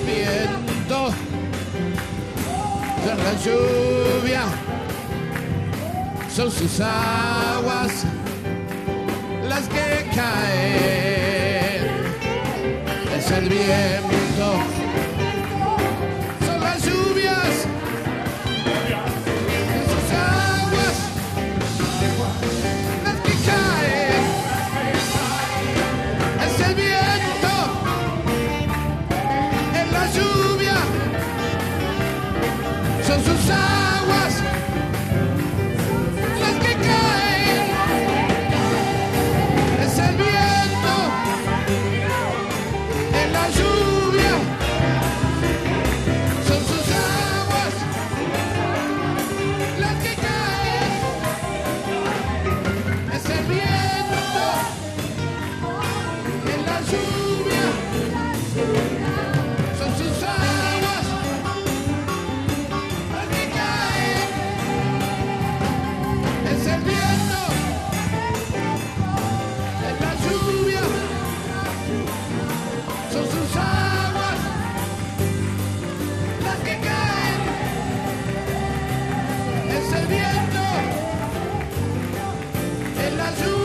viento, son la lluvia, son sus aguas las que caen. Es el viento, son las lluvias, son sus aguas las que caen. Es el viento, es la lluvia, son sus aguas las que caen. Es el viento, es la lluvia, son sus aguas las que caen. Es el viento, es la lluvia, son sus aguas las que caen. Es el viento, es la lluvia, son sus aguas las que caen. Es el viento, es la lluvia.